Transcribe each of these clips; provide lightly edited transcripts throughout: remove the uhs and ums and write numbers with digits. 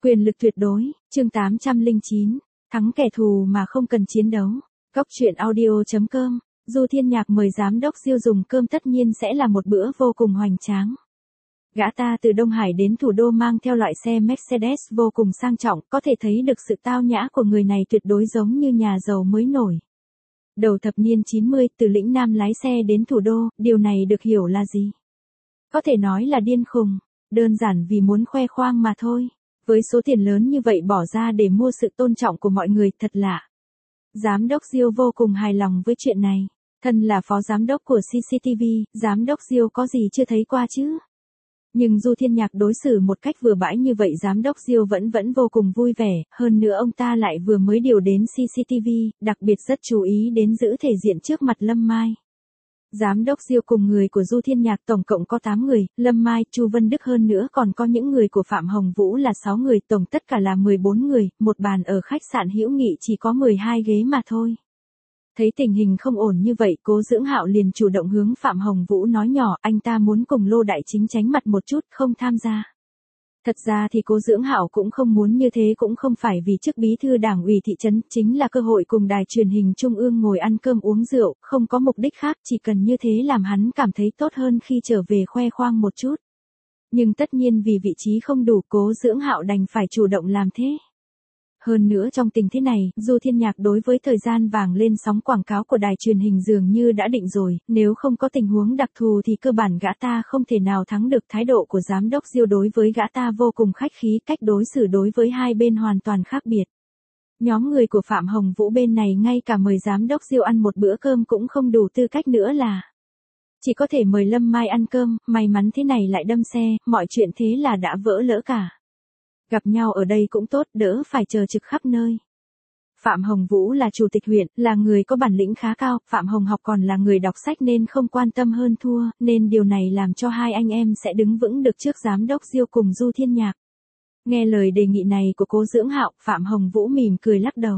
Quyền lực tuyệt đối, chương 809, thắng kẻ thù mà không cần chiến đấu. Góc truyện audio.com, Du Thiên Nhạc mời giám đốc Diêu dùng cơm tất nhiên sẽ là một bữa vô cùng hoành tráng. Gã ta từ Đông Hải đến thủ đô mang theo loại xe Mercedes vô cùng sang trọng, có thể thấy được sự tao nhã của người này tuyệt đối giống như nhà giàu mới nổi. Đầu thập niên 90, từ lĩnh Nam lái xe đến thủ đô, điều này được hiểu là gì? Có thể nói là điên khùng, đơn giản vì muốn khoe khoang mà thôi. Với số tiền lớn như vậy bỏ ra để mua sự tôn trọng của mọi người thật lạ. Giám đốc Diêu vô cùng hài lòng với chuyện này. Thân là phó giám đốc của CCTV, giám đốc Diêu có gì chưa thấy qua chứ? Nhưng Du Thiên Nhạc đối xử một cách vừa bãi như vậy giám đốc Diêu vẫn vô cùng vui vẻ, hơn nữa ông ta lại vừa mới điều đến CCTV, đặc biệt rất chú ý đến giữ thể diện trước mặt Lâm Mai. Giám đốc Diêu cùng người của Du Thiên Nhạc tổng cộng có 8 người, Lâm Mai, Chu Vân Đức hơn nữa còn có những người của Phạm Hồng Vũ là 6 người, tổng tất cả là 14 người, một bàn ở khách sạn Hữu Nghị chỉ có 12 ghế mà thôi. Thấy tình hình không ổn như vậy, Cố Dưỡng Hạo liền chủ động hướng Phạm Hồng Vũ nói nhỏ, anh ta muốn cùng Lô Đại Chính tránh mặt một chút, không tham gia. Thật ra thì Cố Dưỡng Hạo cũng không muốn như thế, cũng không phải vì chức bí thư đảng ủy thị trấn, chính là cơ hội cùng đài truyền hình trung ương ngồi ăn cơm uống rượu, không có mục đích khác, chỉ cần như thế làm hắn cảm thấy tốt hơn khi trở về khoe khoang một chút. Nhưng tất nhiên vì vị trí không đủ, Cố Dưỡng Hạo đành phải chủ động làm thế. Hơn nữa trong tình thế này, Du Thiên Nhạc đối với thời gian vàng lên sóng quảng cáo của đài truyền hình dường như đã định rồi, nếu không có tình huống đặc thù thì cơ bản gã ta không thể nào thắng được. Thái độ của giám đốc Diêu đối với gã ta vô cùng khách khí, cách đối xử đối với hai bên hoàn toàn khác biệt. Nhóm người của Phạm Hồng Vũ bên này ngay cả mời giám đốc Diêu ăn một bữa cơm cũng không đủ tư cách nữa là chỉ có thể mời Lâm Mai ăn cơm, may mắn thế này lại đâm xe, mọi chuyện thế là đã vỡ lỡ cả. Gặp nhau ở đây cũng tốt, đỡ phải chờ trực khắp nơi. Phạm Hồng Vũ là chủ tịch huyện, là người có bản lĩnh khá cao, Phạm Hồng Học còn là người đọc sách nên không quan tâm hơn thua, nên điều này làm cho hai anh em sẽ đứng vững được trước giám đốc Diêu cùng Du Thiên Nhạc. Nghe lời đề nghị này của Cố Dưỡng Hạo, Phạm Hồng Vũ mỉm cười lắc đầu.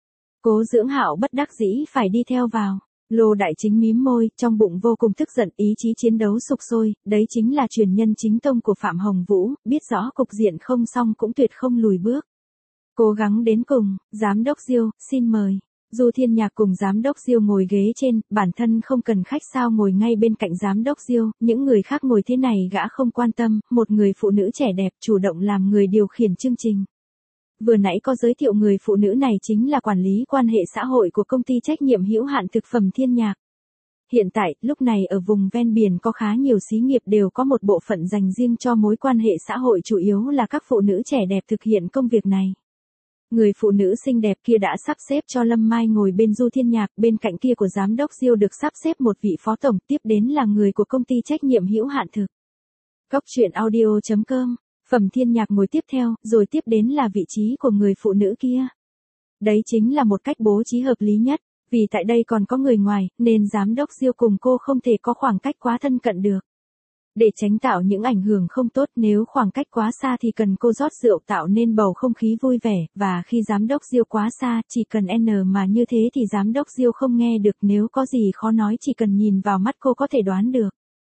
Cố Dưỡng Hạo bất đắc dĩ phải đi theo vào. Lô Đại Chính mím môi, trong bụng vô cùng tức giận, ý chí chiến đấu sục sôi, đấy chính là truyền nhân chính tông của Phạm Hồng Vũ, biết rõ cục diện không xong cũng tuyệt không lùi bước. Cố gắng đến cùng, giám đốc Diêu, xin mời. Du Thiên Nhạc cùng giám đốc Diêu ngồi ghế trên, bản thân không cần khách sao ngồi ngay bên cạnh giám đốc Diêu, những người khác ngồi thế này gã không quan tâm, một người phụ nữ trẻ đẹp chủ động làm người điều khiển chương trình. Vừa nãy có giới thiệu người phụ nữ này chính là quản lý quan hệ xã hội của công ty trách nhiệm hữu hạn thực phẩm Thiên Nhạc. Hiện tại, lúc này ở vùng ven biển có khá nhiều xí nghiệp đều có một bộ phận dành riêng cho mối quan hệ xã hội, chủ yếu là các phụ nữ trẻ đẹp thực hiện công việc này. Người phụ nữ xinh đẹp kia đã sắp xếp cho Lâm Mai ngồi bên Du Thiên Nhạc, bên cạnh kia của giám đốc Diêu được sắp xếp một vị phó tổng, tiếp đến là người của công ty trách nhiệm hữu hạn thực. Góc truyện audio.com. Phẩm Thiên Nhạc ngồi tiếp theo, rồi tiếp đến là vị trí của người phụ nữ kia. Đấy chính là một cách bố trí hợp lý nhất, vì tại đây còn có người ngoài, nên giám đốc Diêu cùng cô không thể có khoảng cách quá thân cận được. Để tránh tạo những ảnh hưởng không tốt, nếu khoảng cách quá xa thì cần cô rót rượu tạo nên bầu không khí vui vẻ, và khi giám đốc Diêu quá xa, chỉ cần N mà như thế thì giám đốc Diêu không nghe được, nếu có gì khó nói chỉ cần nhìn vào mắt cô có thể đoán được.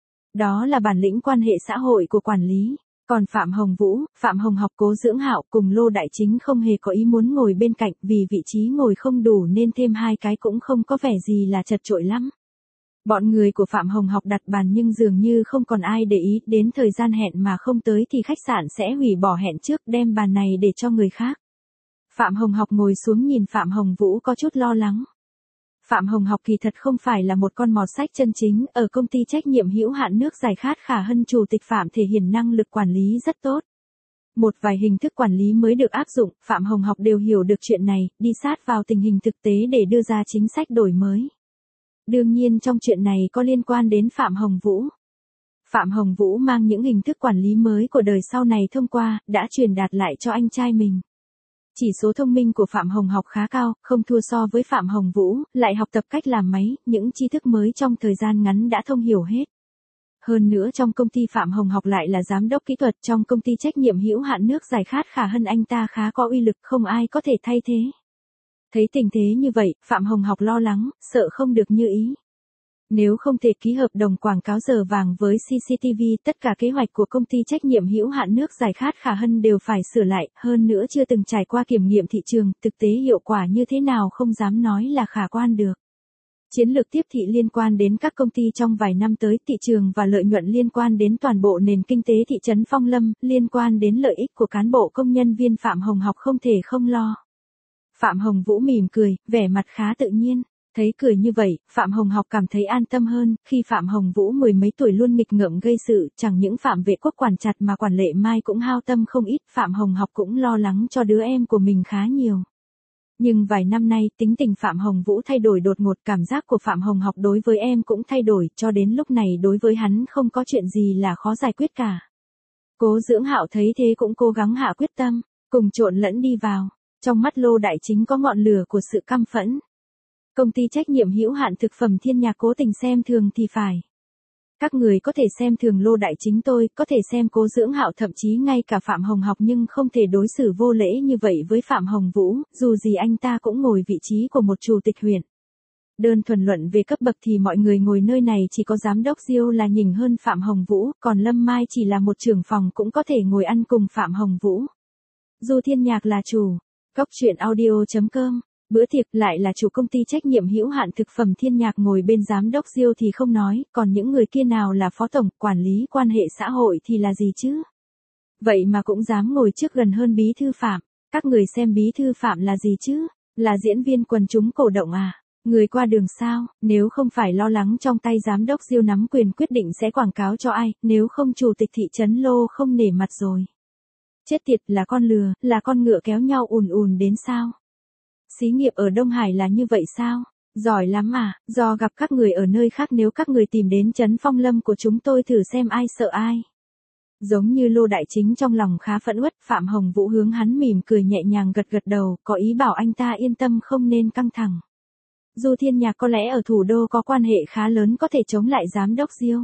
Đó là bản lĩnh quan hệ xã hội của quản lý. Còn Phạm Hồng Vũ, Phạm Hồng Học, Cố Dưỡng Hạo cùng Lô Đại Chính không hề có ý muốn ngồi bên cạnh, vì vị trí ngồi không đủ nên thêm hai cái cũng không có vẻ gì là chật chội lắm. Bọn người của Phạm Hồng Học đặt bàn nhưng dường như không còn ai để ý, đến thời gian hẹn mà không tới thì khách sạn sẽ hủy bỏ hẹn trước, đem bàn này để cho người khác. Phạm Hồng Học ngồi xuống nhìn Phạm Hồng Vũ có chút lo lắng. Phạm Hồng Học kỳ thật không phải là một con mọt sách chân chính, ở công ty trách nhiệm hữu hạn nước giải khát Khả Hân chủ tịch Phạm thể hiện năng lực quản lý rất tốt. Một vài hình thức quản lý mới được áp dụng, Phạm Hồng Học đều hiểu được chuyện này, đi sát vào tình hình thực tế để đưa ra chính sách đổi mới. Đương nhiên trong chuyện này có liên quan đến Phạm Hồng Vũ. Phạm Hồng Vũ mang những hình thức quản lý mới của đời sau này thông qua, đã truyền đạt lại cho anh trai mình. Chỉ số thông minh của Phạm Hồng Học khá cao, không thua so với Phạm Hồng Vũ, lại học tập cách làm máy, những tri thức mới trong thời gian ngắn đã thông hiểu hết. Hơn nữa trong công ty Phạm Hồng Học lại là giám đốc kỹ thuật, trong công ty trách nhiệm hữu hạn nước giải khát Khả Hân anh ta khá có uy lực, không ai có thể thay thế. Thấy tình thế như vậy, Phạm Hồng Học lo lắng, sợ không được như ý. Nếu không thể ký hợp đồng quảng cáo giờ vàng với CCTV, tất cả kế hoạch của công ty trách nhiệm hữu hạn nước giải khát Khả Hân đều phải sửa lại, hơn nữa chưa từng trải qua kiểm nghiệm thị trường, thực tế hiệu quả như thế nào không dám nói là khả quan được. Chiến lược tiếp thị liên quan đến các công ty trong vài năm tới, thị trường và lợi nhuận liên quan đến toàn bộ nền kinh tế thị trấn Phong Lâm, liên quan đến lợi ích của cán bộ công nhân viên Phạm Hồng Học không thể không lo. Phạm Hồng Vũ mỉm cười, vẻ mặt khá tự nhiên. Thấy cười như vậy, Phạm Hồng Học cảm thấy an tâm hơn, khi Phạm Hồng Vũ mười mấy tuổi luôn nghịch ngợm gây sự, chẳng những Phạm Vệ Quốc quản chặt mà quản Lệ Mai cũng hao tâm không ít, Phạm Hồng Học cũng lo lắng cho đứa em của mình khá nhiều. Nhưng vài năm nay, tính tình Phạm Hồng Vũ thay đổi đột ngột, cảm giác của Phạm Hồng Học đối với em cũng thay đổi, cho đến lúc này đối với hắn không có chuyện gì là khó giải quyết cả. Cố Dưỡng Hạo thấy thế cũng cố gắng hạ quyết tâm, cùng trộn lẫn đi vào. Trong mắt Lô Đại Chính có ngọn lửa của sự căm phẫn. Công ty trách nhiệm hữu hạn thực phẩm Thiên Nhạc cố tình xem thường thì phải. Các người có thể xem thường Lô Đại Chính tôi, có thể xem Cố Dưỡng Hạo, thậm chí ngay cả Phạm Hồng Học, nhưng không thể đối xử vô lễ như vậy với Phạm Hồng Vũ, dù gì anh ta cũng ngồi vị trí của một chủ tịch huyện. Đơn thuần luận về cấp bậc thì mọi người ngồi nơi này chỉ có giám đốc Diêu là nhỉnh hơn Phạm Hồng Vũ, còn Lâm Mai chỉ là một trưởng phòng cũng có thể ngồi ăn cùng Phạm Hồng Vũ. Du Thiên Nhạc là chủ. Cóc truyện audio.com. Bữa tiệc lại là chủ công ty trách nhiệm hữu hạn thực phẩm Thiên Nhạc ngồi bên giám đốc Diêu thì không nói, còn những người kia nào là phó tổng, quản lý quan hệ xã hội thì là gì chứ? Vậy mà cũng dám ngồi trước gần hơn bí thư Phạm. Các người xem bí thư Phạm là gì chứ? Là diễn viên quần chúng cổ động à? Người qua đường sao? Nếu không phải lo lắng trong tay giám đốc Diêu nắm quyền quyết định sẽ quảng cáo cho ai, nếu không chủ tịch thị trấn Lô không nể mặt rồi. Chết tiệt, là con lừa, là con ngựa kéo nhau ùn ùn đến sao? Xí nghiệp ở Đông Hải là như vậy sao? Giỏi lắm à, do gặp các người ở nơi khác, nếu các người tìm đến trấn Phong Lâm của chúng tôi thử xem ai sợ ai. Giống như Lô Đại Chính trong lòng khá phẫn uất, Phạm Hồng Vũ hướng hắn mỉm cười nhẹ nhàng gật gật đầu, có ý bảo anh ta yên tâm không nên căng thẳng. Du Thiên Nhạc có lẽ ở thủ đô có quan hệ khá lớn có thể chống lại giám đốc Diêu.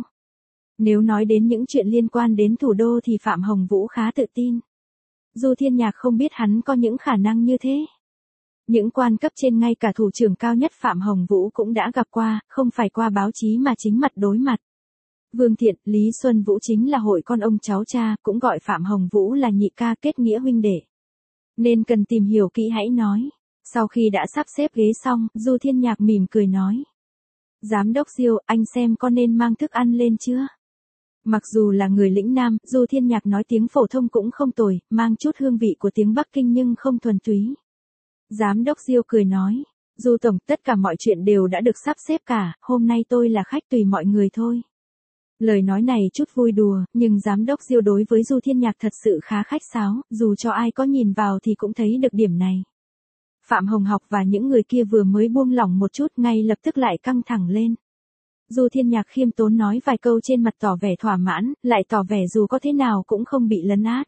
Nếu nói đến những chuyện liên quan đến thủ đô thì Phạm Hồng Vũ khá tự tin. Du Thiên Nhạc không biết hắn có những khả năng như thế. Những quan cấp trên, ngay cả thủ trưởng cao nhất Phạm Hồng Vũ cũng đã gặp qua, không phải qua báo chí mà chính mặt đối mặt. Vương Thiện, Lý Xuân Vũ chính là hội con ông cháu cha, cũng gọi Phạm Hồng Vũ là nhị ca, kết nghĩa huynh đệ. Nên cần tìm hiểu kỹ hãy nói. Sau khi đã sắp xếp ghế xong, Du Thiên Nhạc mỉm cười nói. Giám đốc Diêu, anh xem có nên mang thức ăn lên chưa? Mặc dù là người lĩnh Nam, Du Thiên Nhạc nói tiếng phổ thông cũng không tồi, mang chút hương vị của tiếng Bắc Kinh nhưng không thuần túy. Giám đốc Diêu cười nói, Du Tổng, tất cả mọi chuyện đều đã được sắp xếp cả, hôm nay tôi là khách tùy mọi người thôi. Lời nói này chút vui đùa, nhưng giám đốc Diêu đối với Du Thiên Nhạc thật sự khá khách sáo, dù cho ai có nhìn vào thì cũng thấy được điểm này. Phạm Hồng Học và những người kia vừa mới buông lỏng một chút ngay lập tức lại căng thẳng lên. Du Thiên Nhạc khiêm tốn nói vài câu trên mặt tỏ vẻ thỏa mãn, lại tỏ vẻ dù có thế nào cũng không bị lấn át.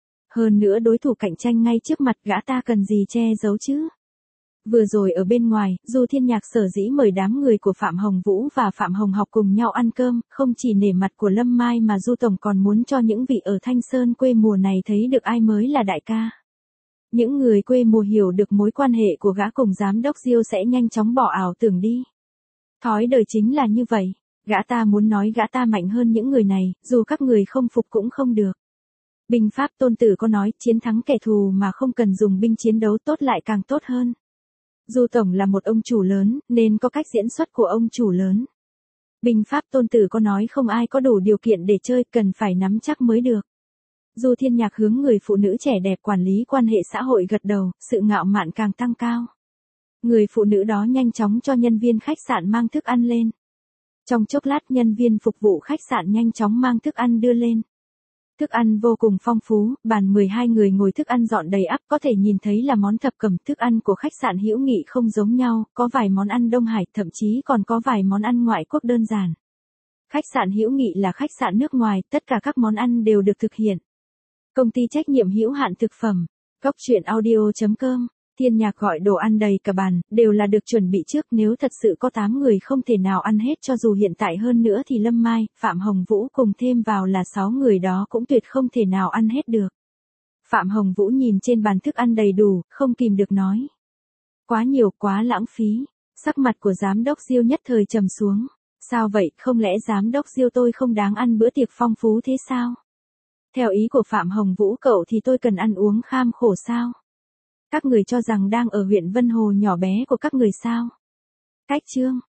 Hơn nữa đối thủ cạnh tranh ngay trước mặt, gã ta cần gì che giấu chứ. Vừa rồi ở bên ngoài, Du Thiên Nhạc sở dĩ mời đám người của Phạm Hồng Vũ và Phạm Hồng Học cùng nhau ăn cơm, không chỉ nể mặt của Lâm Mai mà Du Tổng còn muốn cho những vị ở Thanh Sơn quê mùa này thấy được ai mới là đại ca. Những người quê mùa hiểu được mối quan hệ của gã cùng giám đốc Diêu sẽ nhanh chóng bỏ ảo tưởng đi. Thói đời chính là như vậy, gã ta muốn nói gã ta mạnh hơn những người này, dù các người không phục cũng không được. Binh pháp Tôn Tử có nói, chiến thắng kẻ thù mà không cần dùng binh chiến đấu tốt lại càng tốt hơn. Du Tổng là một ông chủ lớn, nên có cách diễn xuất của ông chủ lớn. Binh pháp Tôn Tử có nói không ai có đủ điều kiện để chơi, cần phải nắm chắc mới được. Du Thiên Nhạc hướng người phụ nữ trẻ đẹp quản lý quan hệ xã hội gật đầu, sự ngạo mạn càng tăng cao. Người phụ nữ đó nhanh chóng cho nhân viên khách sạn mang thức ăn lên. Trong chốc lát nhân viên phục vụ khách sạn nhanh chóng mang thức ăn đưa lên. Thức ăn vô cùng phong phú, bàn 12 người ngồi thức ăn dọn đầy ắp, có thể nhìn thấy là món thập cẩm. Thức ăn của khách sạn Hữu Nghị không giống nhau, có vài món ăn Đông Hải, thậm chí còn có vài món ăn ngoại quốc đơn giản. Khách sạn Hữu Nghị là khách sạn nước ngoài, tất cả các món ăn đều được thực hiện. Công ty trách nhiệm hữu hạn thực phẩm, cóc truyện audio.com. Thiên Nhạc gọi đồ ăn đầy cả bàn, đều là được chuẩn bị trước, nếu thật sự có 8 người không thể nào ăn hết, cho dù hiện tại hơn nữa thì Lâm Mai, Phạm Hồng Vũ cùng thêm vào là 6 người đó cũng tuyệt không thể nào ăn hết được. Phạm Hồng Vũ nhìn trên bàn thức ăn đầy đủ, không kìm được nói. Quá nhiều, quá lãng phí. Sắc mặt của giám đốc Diêu nhất thời trầm xuống. Sao vậy, không lẽ giám đốc Diêu tôi không đáng ăn bữa tiệc phong phú thế sao? Theo ý của Phạm Hồng Vũ cậu thì tôi cần ăn uống kham khổ sao? Các người cho rằng đang ở huyện Vân Hồ nhỏ bé của các người sao? Cách chương